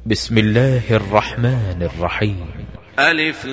بسم الله الرحمن الرحيم. ألف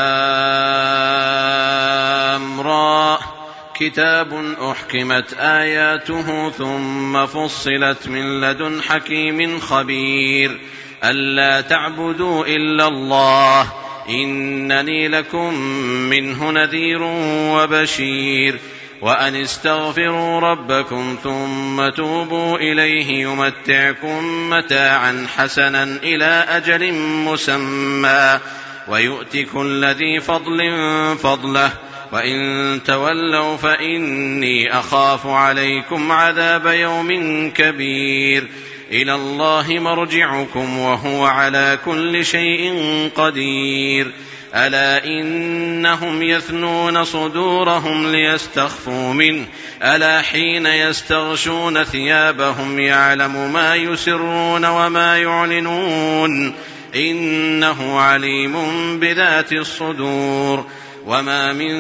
لام را كتاب أحكمت آياته ثم فصلت من لدن حكيم خبير ألا تعبدوا إلا الله إنني لكم منه نذير وبشير وأن استغفروا ربكم ثم توبوا إليه يمتعكم متاعا حسنا إلى أجل مسمى ويؤت كل ذي فضل فضله وإن تولوا فإني أخاف عليكم عذاب يوم كبير إلى الله مرجعكم وهو على كل شيء قدير ألا إنهم يثنون صدورهم ليستخفوا منه ألا حين يستغشون ثيابهم يعلم ما يسرون وما يعلنون إنه عليم بذات الصدور وما من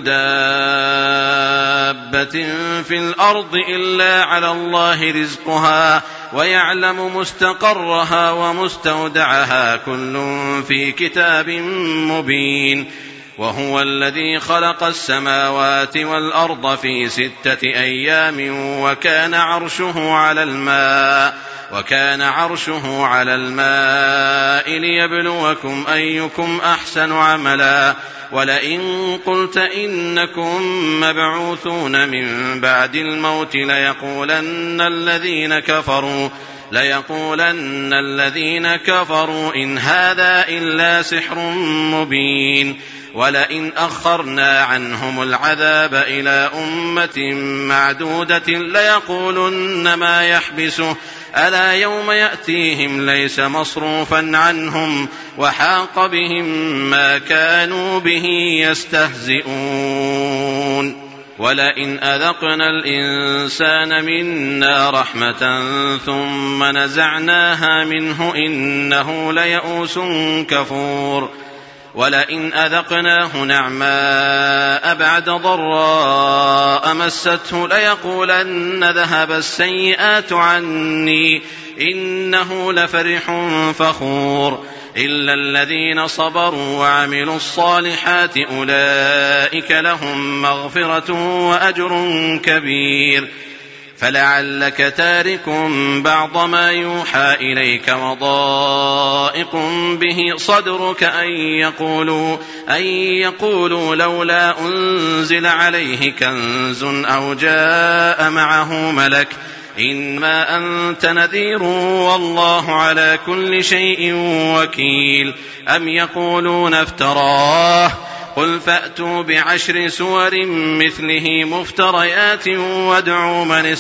دابة في الأرض إلا على الله رزقها ويعلم مستقرها ومستودعها كل في كتاب مبين وهو الذي خلق السماوات والأرض في 6 أيام وكان عرشه على الماء ليبلوكم أيكم أحسن عملا ولئن قلت إنكم مبعوثون من بعد الموت ليقولن الذين كفروا إن هذا إلا سحر مبين ولئن أخرنا عنهم العذاب إلى أمة معدودة ليقولن ما يحبسه ألا يوم يأتيهم ليس مصروفا عنهم وحاق بهم ما كانوا به يستهزئون ولئن أذقنا الإنسان منا رحمة ثم نزعناها منه إنه ليئوس كفور ولئن أذقناه نعماء بعد ضراء مسته ليقولن ذهب السيئات عني إنه لفرح فخور إلا الذين صبروا وعملوا الصالحات أولئك لهم مغفرة وأجر كبير فلعلك تارك بعض ما يوحى إليك وضائق به صدرك أن يقولوا لولا أنزل عليه كنز أو جاء معه ملك إنما أنت نذير والله على كل شيء وكيل أم يقولون افتراه قل فأتوا ب10 سور مثله مفتريات وادعوا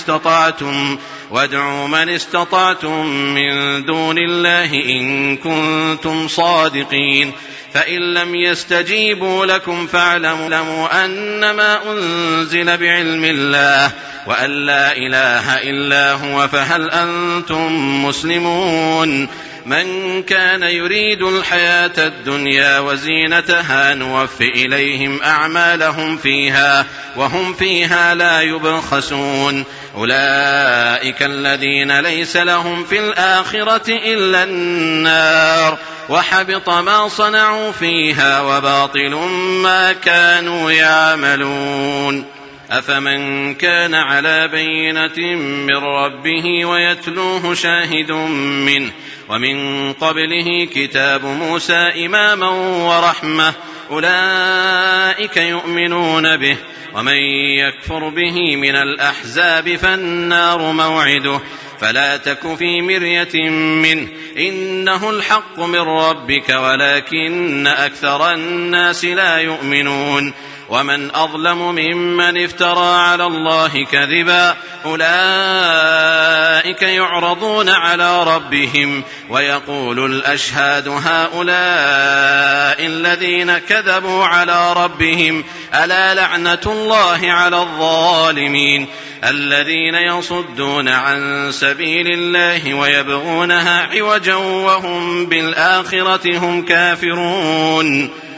من استطعتم من دون الله إن كنتم صادقين فإن لم يستجيبوا لكم فاعلموا أنما أنزل بعلم الله وأن لا إله إلا هو فهل أنتم مسلمون من كان يريد الحياة الدنيا وزينتها نوف إليهم أعمالهم فيها وهم فيها لا يبخسون أولئك الذين ليس لهم في الآخرة إلا النار وحبط ما صنعوا فيها وباطل ما كانوا يعملون أفمن كان على بينة من ربه ويتلوه شاهد منه ومن قبله كتاب موسى إماما ورحمة أولئك يؤمنون به ومن يكفر به من الأحزاب فالنار موعده فلا تك في مرية منه إنه الحق من ربك ولكن أكثر الناس لا يؤمنون ومن أظلم ممن افترى على الله كذبا أولئك يعرضون على ربهم ويقول الأشهاد هؤلاء الذين كذبوا على ربهم ألا لعنة الله على الظالمين الذين يصدون عن سبيل الله ويبغونها عوجا وهم بالآخرة هم كافرون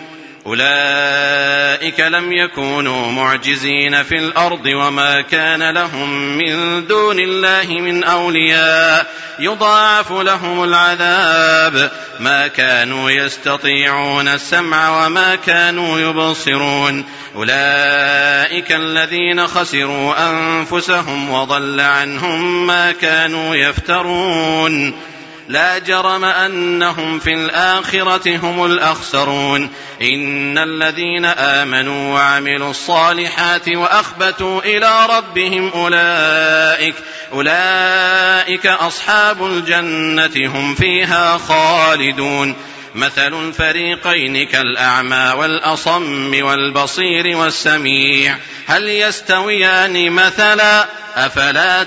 أولئك لم يكونوا معجزين في الأرض وما كان لهم من دون الله من أولياء يضاعف لهم العذاب ما كانوا يستطيعون السمع وما كانوا يبصرون أولئك الذين خسروا أنفسهم وضل عنهم ما كانوا يفترون لا جرم أنهم في الآخرة هم الأخسرون إن الذين آمنوا وعملوا الصالحات وأخبتوا إلى ربهم أولئك أصحاب الجنة هم فيها خالدون مثل الفريقين كالأعمى والأصم والبصير والسميع هل يستويان مثلا أفلا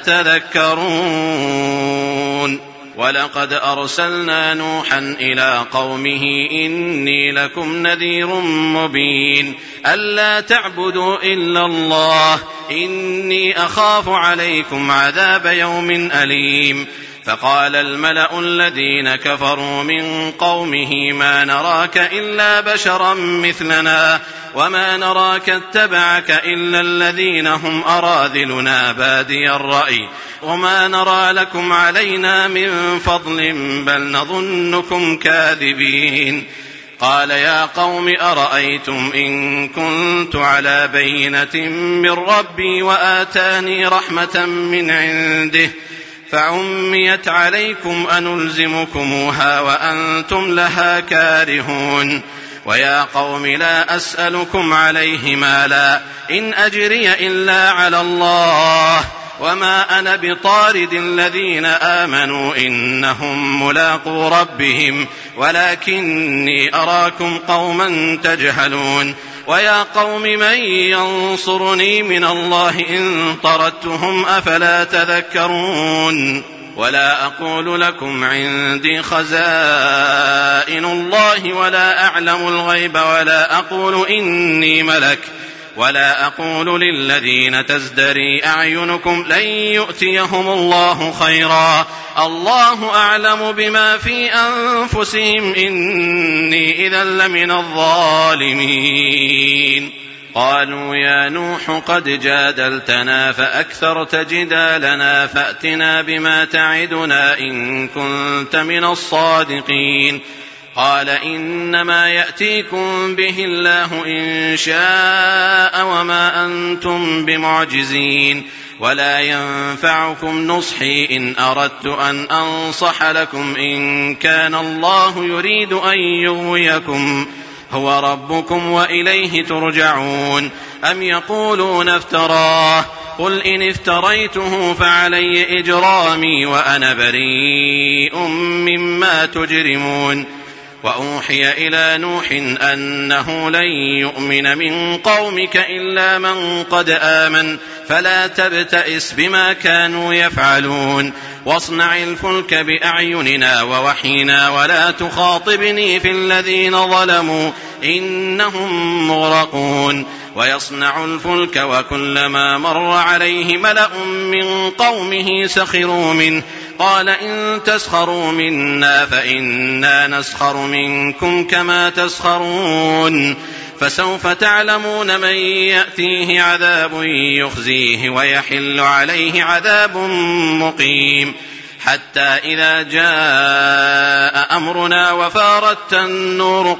تذكرون ولقد أرسلنا نوحا إلى قومه إني لكم نذير مبين ألا تعبدوا إلا الله إني أخاف عليكم عذاب يوم أليم فقال الملأ الذين كفروا من قومه ما نراك إلا بشرا مثلنا وما نراك اتبعك إلا الذين هم أراذلنا بادي الرأي وما نرى لكم علينا من فضل بل نظنكم كاذبين قال يا قوم أرأيتم إن كنت على بينة من ربي وآتاني رحمة من عنده فعميت عليكم أنلزمكموها وأنتم لها كارهون ويا قوم لا أسألكم عليه مالا إن أجري إلا على الله وما أنا بطارد الذين آمنوا إنهم ملاقو ربهم ولكني أراكم قوما تجهلون ويا قوم من ينصرني من الله إن طردتهم أفلا تذكرون ولا أقول لكم عندي خزائن الله ولا أعلم الغيب ولا أقول إني ملك ولا أقول للذين تزدري أعينكم لن يؤتيهم الله خيرا الله أعلم بما في أنفسهم إني إذا لمن الظالمين قالوا يا نوح قد جادلتنا فأكثرت جدالنا فأتنا بما تعدنا إن كنت من الصادقين قال إنما يأتيكم به الله إن شاء وما أنتم بمعجزين ولا ينفعكم نصحي إن أردت أن أنصح لكم إن كان الله يريد أن يغويكم هو ربكم وإليه ترجعون أم يقولون افتراه قل إن افتريته فعلي إجرامي وأنا بريء مما تجرمون وأوحي إلى نوح أنه لن يؤمن من قومك إلا من قد آمن فلا تبتئس بما كانوا يفعلون واصنع الفلك بأعيننا ووحينا ولا تخاطبني في الذين ظلموا إنهم مغرقون ويصنع الفلك وكلما مر عليه ملأ من قومه سخروا منه قال إن تسخروا منا فإنا نسخر منكم كما تسخرون فسوف تعلمون من يأتيه عذاب يخزيه ويحل عليه عذاب مقيم حتى إذا جاء أمرنا وفارت النور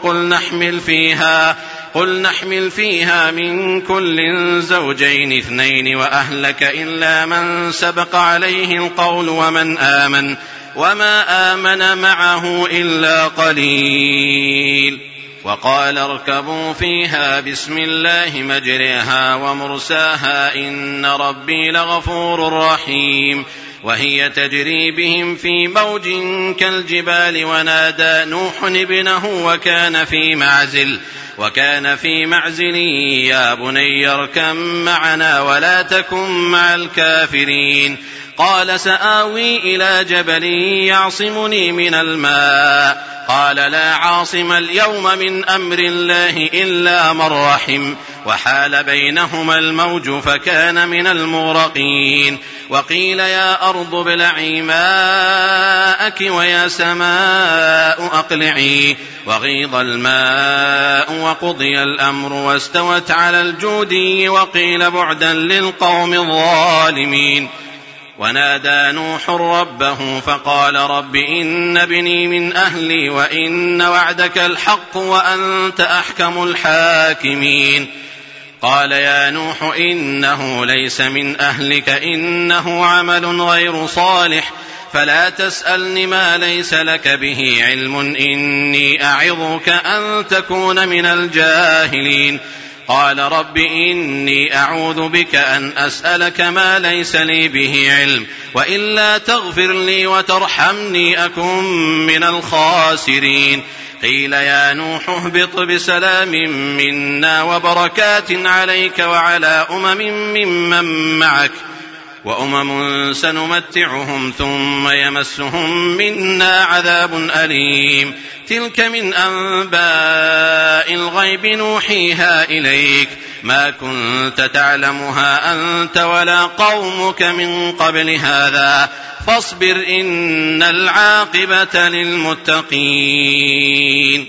قل نحمل فيها من كل زوجين اثنين وأهلك إلا من سبق عليه القول وما آمن معه إلا قليل وقال اركبوا فيها بسم الله مجريها ومرساها إن ربي لغفور رحيم وهي تجري بهم في موج كالجبال ونادى نوح ابنه وكان في معزل يا بني اركب معنا ولا تكن مع الكافرين قال سآوي إلى جبل يعصمني من الماء قال لا عاصم اليوم من أمر الله إلا من رحم وحال بينهما الموج فكان من المغرقين. وقيل يا أرض ابلعي ماءك ويا سماء أقلعي وغيض الماء وقضي الأمر واستوت على الجودي وقيل بعدا للقوم الظالمين. ونادى نوح ربه فقال رب إن ابني من أهلي وإن وعدك الحق وأنت أحكم الحاكمين. قال يا نوح إنه ليس من أهلك إنه عمل غير صالح فلا تسألني ما ليس لك به علم إني أعظك أن تكون من الجاهلين. قال رب إني أعوذ بك أن أسألك ما ليس لي به علم وإلا تغفر لي وترحمني أكن من الخاسرين. قيل يا نوح اهبط بسلام منا وبركات عليك وعلى ممن معك وأمم سنمتعهم ثم يمسهم منا عذاب أليم. تلك من أنباء الغيب نوحيها إليك ما كنت تعلمها أنت ولا قومك من قبل هذا فاصبر إن العاقبة للمتقين.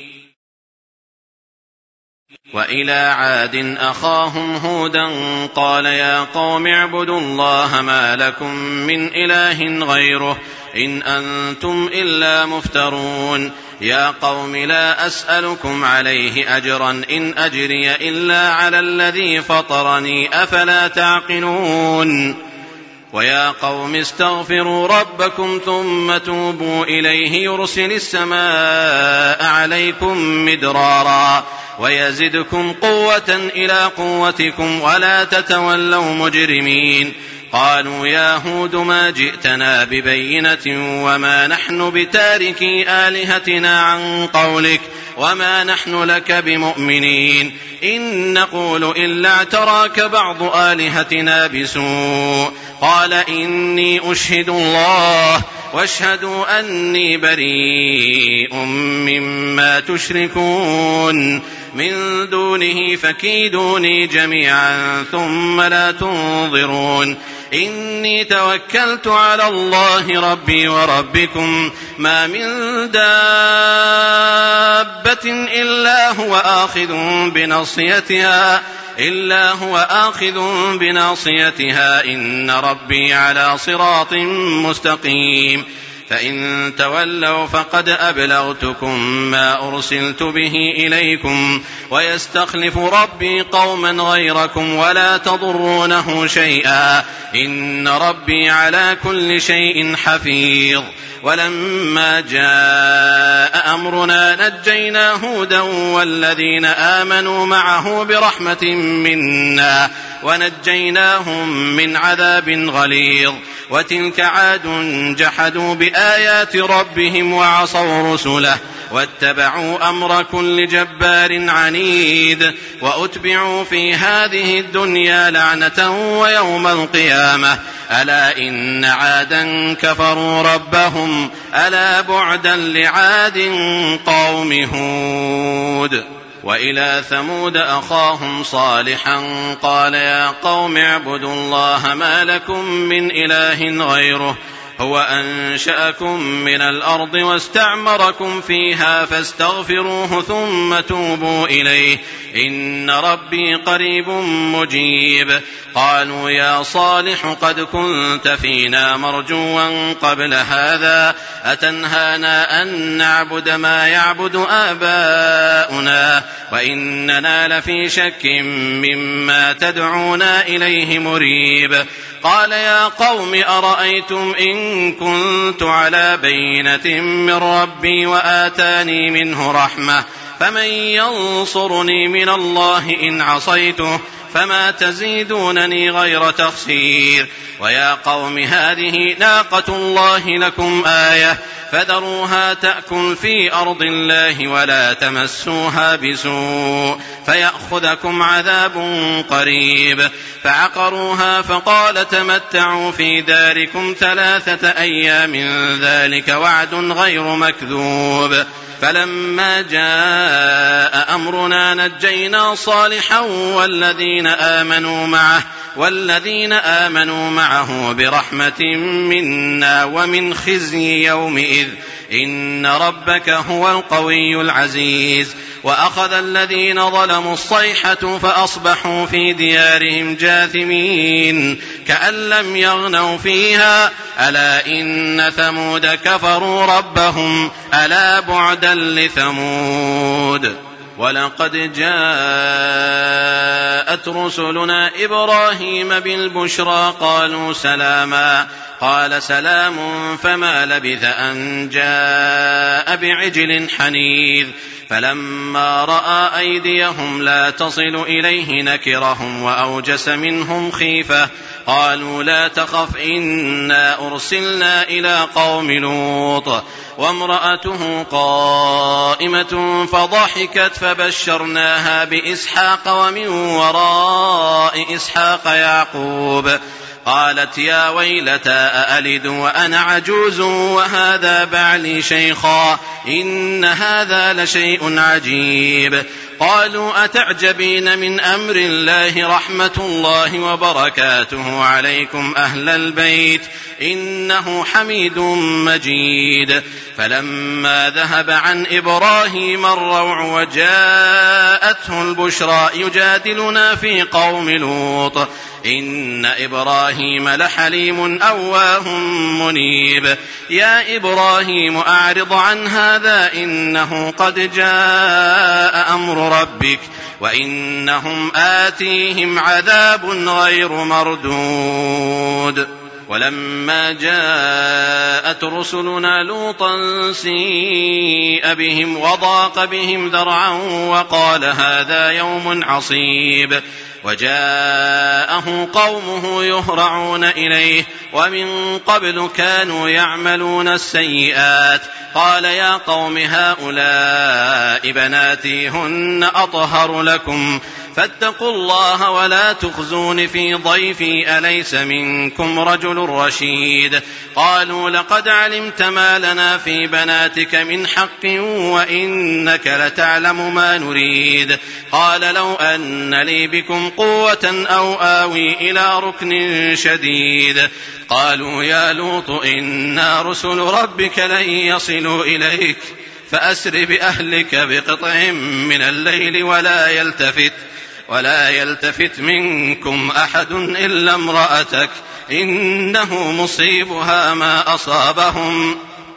وإلى عاد أخاهم هودا قال يا قوم اعبدوا الله ما لكم من إله غيره إن أنتم إلا مفترون. يا قوم لا أسألكم عليه أجرا إن أجري إلا على الذي فطرني أفلا تعقلون. ويا قوم استغفروا ربكم ثم توبوا إليه يرسل السماء عليكم مدرارا ويزدكم قوة إلى قوتكم ولا تتولوا مجرمين. قالوا يا هود ما جئتنا ببينة وما نحن بتاركي آلهتنا عن قولك وما نحن لك بمؤمنين إن نقول إلا اعتراك بعض آلهتنا بسوء. قال إني أشهد الله واشهدوا أني بريء مما تشركون من دونه فكيدوني جميعا ثم لا تنظرون. إني توكلت على الله ربي وربكم ما من دابة إلا هو آخذ بناصيتها إن ربي على صراط مستقيم. فإن تولوا فقد أبلغتكم ما أرسلت به إليكم ويستخلف ربي قوما غيركم ولا تضرونه شيئا إن ربي على كل شيء حفيظ. ولما جاء أمرنا نجينا هودا والذين آمنوا معه برحمة منا ونجيناهم من عذاب غليظ. وتلك عاد جحدوا بآيات ربهم وعصوا رسله واتبعوا أمر كل جبار عنيد وأتبعوا في هذه الدنيا لعنة ويوم القيامة ألا إن عادا كفروا ربهم ألا بعدا لعاد قوم هود. وإلى ثمود أخاهم صالحا قال يا قوم اعبدوا الله ما لكم من إله غيره هو أنشأكم من الأرض واستعمركم فيها فاستغفروه ثم توبوا إليه إن ربي قريب مجيب. قالوا يا صالح قد كنت فينا مرجوا قبل هذا أتنهانا أن نعبد ما يعبد آباؤنا وإننا لفي شك مما تدعونا إليه مريب. قال يا قوم أرأيتم إن كنت على بينة من ربي وآتاني منه رحمة فمن ينصرني من الله إن عصيته فما تزيدونني غير تخسير. ويا قوم هذه ناقة الله لكم آية فذروها تأكل في أرض الله ولا تمسوها بسوء فيأخذكم عذاب قريب. فعقروها فقال تمتعوا في داركم 3 أيام ذلك وعد غير مكذوب. فلما جاء جاء أمرنا نجينا صالحا والذين آمنوا معه برحمة منا ومن خزي يومئذ إن ربك هو القوي العزيز. وأخذ الذين ظلموا الصيحة فأصبحوا في ديارهم جاثمين كأن لم يغنوا فيها ألا إن ثمود كفروا ربهم ألا بعدا لثمود. ولقد جاءت رسلنا إبراهيم بالبشرى قالوا سلاما قال سلام فما لبث أن جاء بعجل حنيذ فلما رأى أيديهم لا تصل إليه نكرهم وأوجس منهم خيفة قالوا لا تخف إنا أرسلنا إلى قوم لوط وامرأته قائمة فضحكت فبشرناها بإسحاق ومن وراء إسحاق يعقوب قالت يا ويلتى أألد وأنا عجوز وهذا بعلي شيخا إن هذا لشيء عجيب. قالوا أتعجبين من أمر الله رحمة الله وبركاته عليكم أهل البيت إنه حميد مجيد. فلما ذهب عن إبراهيم الروع وجاءته البشرى يجادلنا في قوم لوط إن إبراهيم لحليم أواه منيب. يا إبراهيم أعرض عن هذا إنه قد جاء أمر ربك وإنهم آتيهم عذاب غير مردود. ولما جاءت رسلنا لوطا سيء بهم وضاق بهم ذرعا وقال هذا يوم عصيب وجاءه قومه يهرعون إليه ومن قبل كانوا يعملون السيئات قال يا قوم هؤلاء بناتي هن أطهر لكم فاتقوا الله ولا تخزون في ضيفي أليس منكم رجل رشيد. قالوا لقد علمت ما لنا في بناتك من حق وإنك لتعلم ما نريد. قال لو أن لي بكم قوة أو آوي إلى ركن شديد. قالوا يا لوط إنا رسل ربك لن يصلوا إليك فأسر بأهلك بقطع من الليل ولا يلتفت منكم أحد إلا امرأتك إنه مصيبها ما أصابهم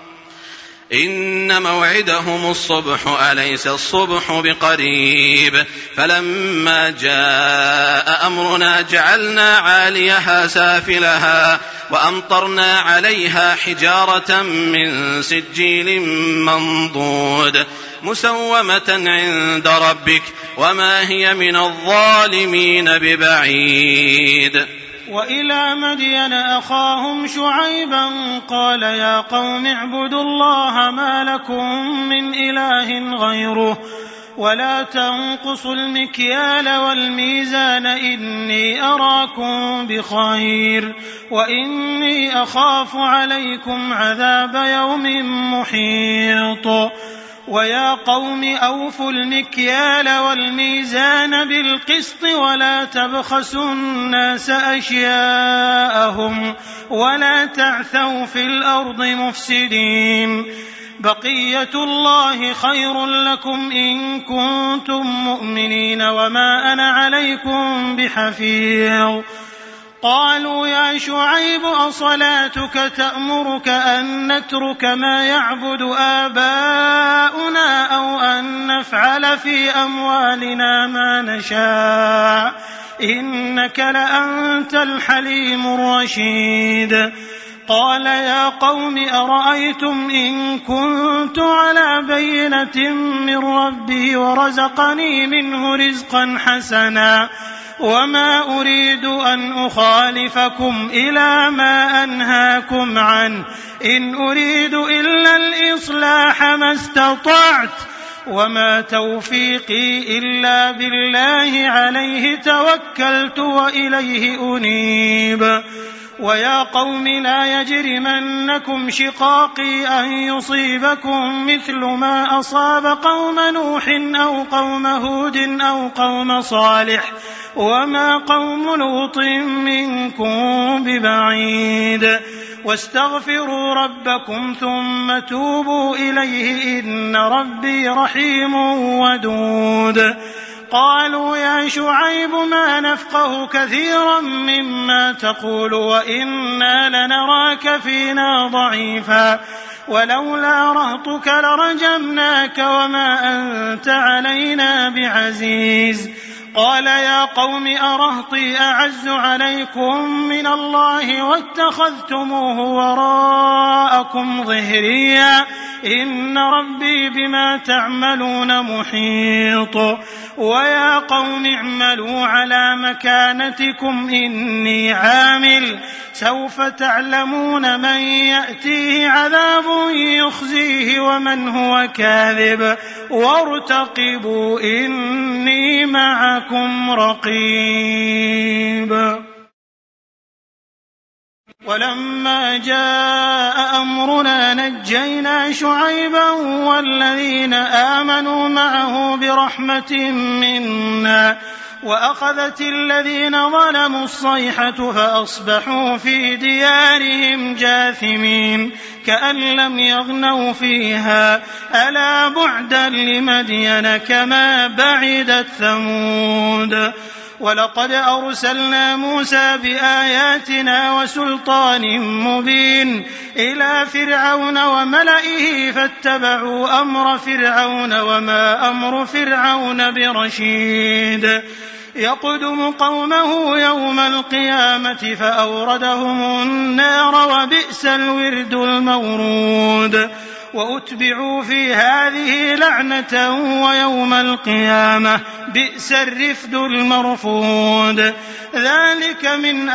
إن موعدهم الصبح أليس الصبح بقريب. فلما جاء أمرنا جعلنا عاليها سافلها وأمطرنا عليها حجارة من سجيل منضود مسومة عند ربك وما هي من الظالمين ببعيد. وإلى مدين أخاهم شعيبا قال يا قوم اعبدوا الله ما لكم من إله غيره ولا تنقصوا المكيال والميزان إني أراكم بخير وإني أخاف عليكم عذاب يوم محيط. ويا قوم أوفوا المكيال والميزان بالقسط ولا تبخسوا الناس أشياءهم ولا تعثوا في الأرض مفسدين. بقية الله خير لكم إن كنتم مؤمنين وما أنا عليكم بحفيظ. قالوا يا شعيب أصلاتك تأمرك أن نترك ما يعبد آباؤنا أو أن نفعل في أموالنا ما نشاء إنك لأنت الحليم الرشيد. قال يا قوم أرأيتم إن كنت على بينة من ربي ورزقني منه رزقا حسنا وما أريد أن أخالفكم إلى ما أنهاكم عنه إن أريد إلا الإصلاح ما استطعت وما توفيقي إلا بالله عليه توكلت وإليه أنيب. ويا قوم لا يجرمنكم شقاقي أن يصيبكم مثل ما أصاب قوم نوح أو قوم هود أو قوم صالح وما قوم لوط منكم ببعيد واستغفروا ربكم ثم توبوا إليه إن ربي رحيم ودود. قالوا يا شعيب ما نفقه كثيرا مما تقول وإنا لنراك فينا ضعيفا ولولا رهطك لرجمناك وما أنت علينا بعزيز. قال يا قوم أرهطي أعز عليكم من الله واتخذتموه وراءكم ظهريا إن ربي بما تعملون محيط. ويا قوم اعملوا على مكانتكم إني عامل سوف تعلمون من يأتيه عذاب يخزيه ومن هو كاذب وارتقبوا إني معكم رقيب. ولما جاء أمرنا نجينا شعيبا والذين آمنوا معه برحمة منا وأخذت الذين ظلموا الصيحة فأصبحوا في ديارهم جاثمين كأن لم يغنوا فيها ألا بعدا لمدين كما بعدت ثمود. ولقد أرسلنا موسى بآياتنا وسلطان مبين إلى فرعون وملئه فاتبعوا أمر فرعون وما أمر فرعون برشيد. يقدم قومه يوم القيامة فأوردهم النار وبئس الورد المورود. وأتبعوا في هذه لعنة ويوم القيامة بئس الرفد المرفود. ذلك من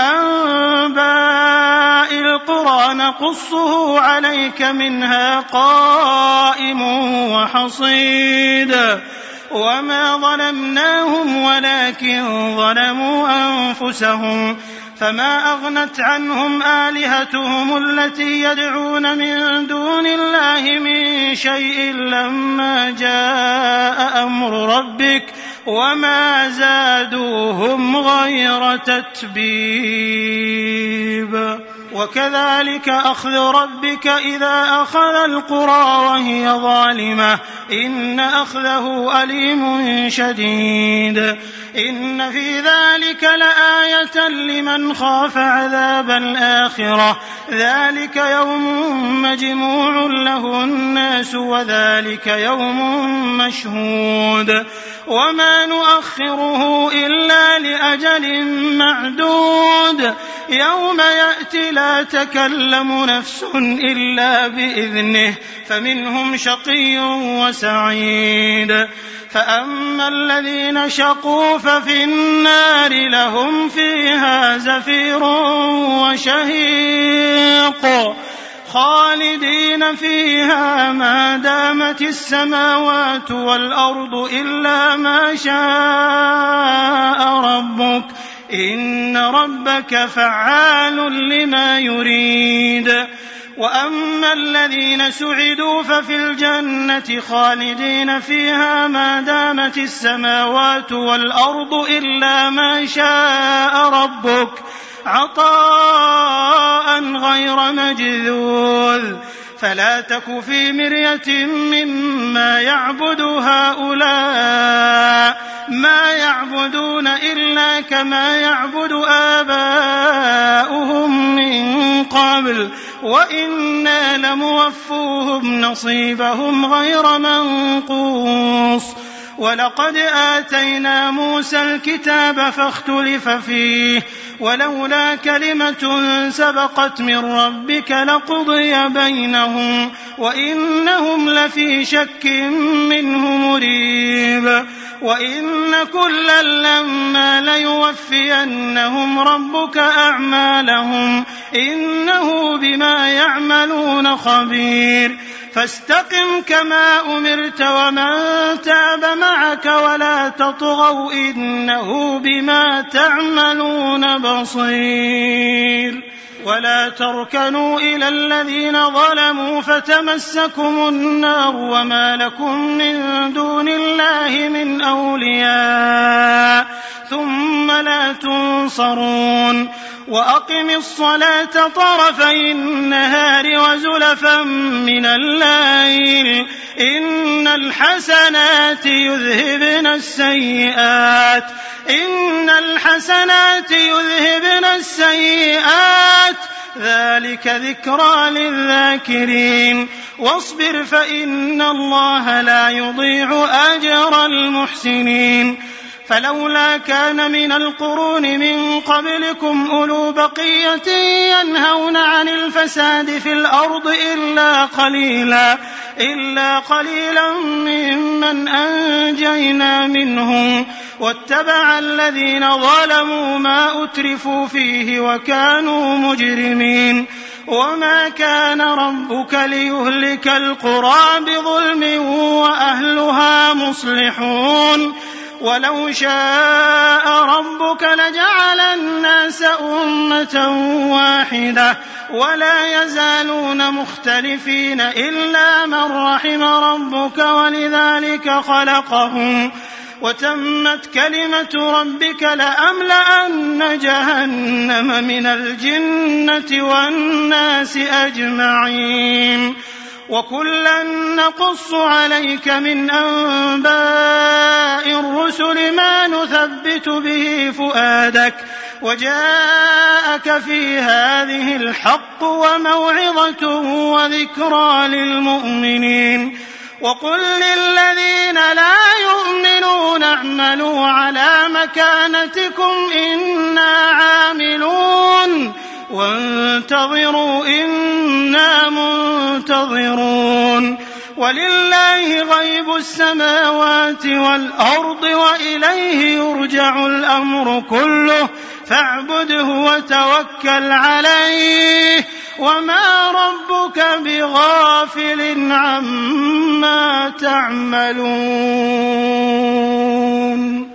أنباء القرى نقصه عليك منها قائم وحصيد. وما ظلمناهم ولكن ظلموا أنفسهم فما أغنت عنهم آلهتهم التي يدعون من دون الله من شيء لما جاء أمر ربك وما زادوهم غير تتبيب. وكذلك أخذ ربك إذا أخذ القرى وهي ظالمة إن أخذه أليم شديد. إن في ذلك لآية لمن خاف عذاب الآخرة ذلك يوم مجموع له الناس وذلك يوم مشهود. وما نؤخره إلا لأجل معدود يوم يأتي لا تكلم نفس إلا بإذنه فمنهم شقي وسعيد. فأما الذين شقوا ففي النار لهم فيها زفير وشهيق خالدين فيها ما دامت السماوات والأرض إلا ما شاء ربك إن ربك فعال لما يريد. وأما الذين سعدوا ففي الجنة خالدين فيها ما دامت السماوات والأرض إلا ما شاء ربك عطاء غير مجذوذ. فلا تك في مرية مما يعبد هؤلاء ما يعبدون إلا كما يعبد آباؤهم من قبل وإنا لموفوهم نصيبهم غير منقوص. ولقد آتينا موسى الكتاب فاختلف فيه ولولا كلمة سبقت من ربك لقضي بينهم وإنهم لفي شك منه مريب. وإن كلا لما ليوفينهم ربك أعمالهم إنه بما يعملون خبير. فاستقم كما أمرت ومن تاب معك ولا تطغوا إنه بما تعملون بصير. ولا تركنوا إلى الذين ظلموا فتمسكم النار وما لكم من دون الله من أولياء ثم لا تنصرون وأقم الصلاة طرفي النهار وزلفا من الليل إن الحسنات يذهبن السيئات ذلك ذكرى للذاكرين واصبر فإن الله لا يضيع أجر المحسنين فلولا كان من القرون من قبلكم أولو بقية ينهون عن الفساد في الأرض إلا قليلا ممن أنجينا منهم واتبع الذين ظلموا ما أترفوا فيه وكانوا مجرمين وما كان ربك ليهلك القرى بظلم وأهلها مصلحون ولو شاء ربك لجعل الناس أمة واحدة ولا يزالون مختلفين إلا من رحم ربك ولذلك خلقهم وتمت كلمة ربك لأملأن جهنم من الجنة والناس أجمعين وكلا نقص عليك من أنباء الرسل ما نثبت به فؤادك وجاءك في هذه الحق وموعظة وذكرى للمؤمنين وقل للذين لا يؤمنون اعملوا على مكانتكم إنا عاملون وانتظروا إنا منتظرون ولله غيب السماوات والأرض وإليه يرجع الأمر كله فاعبده وتوكل عليه وما ربك بغافل عما تعملون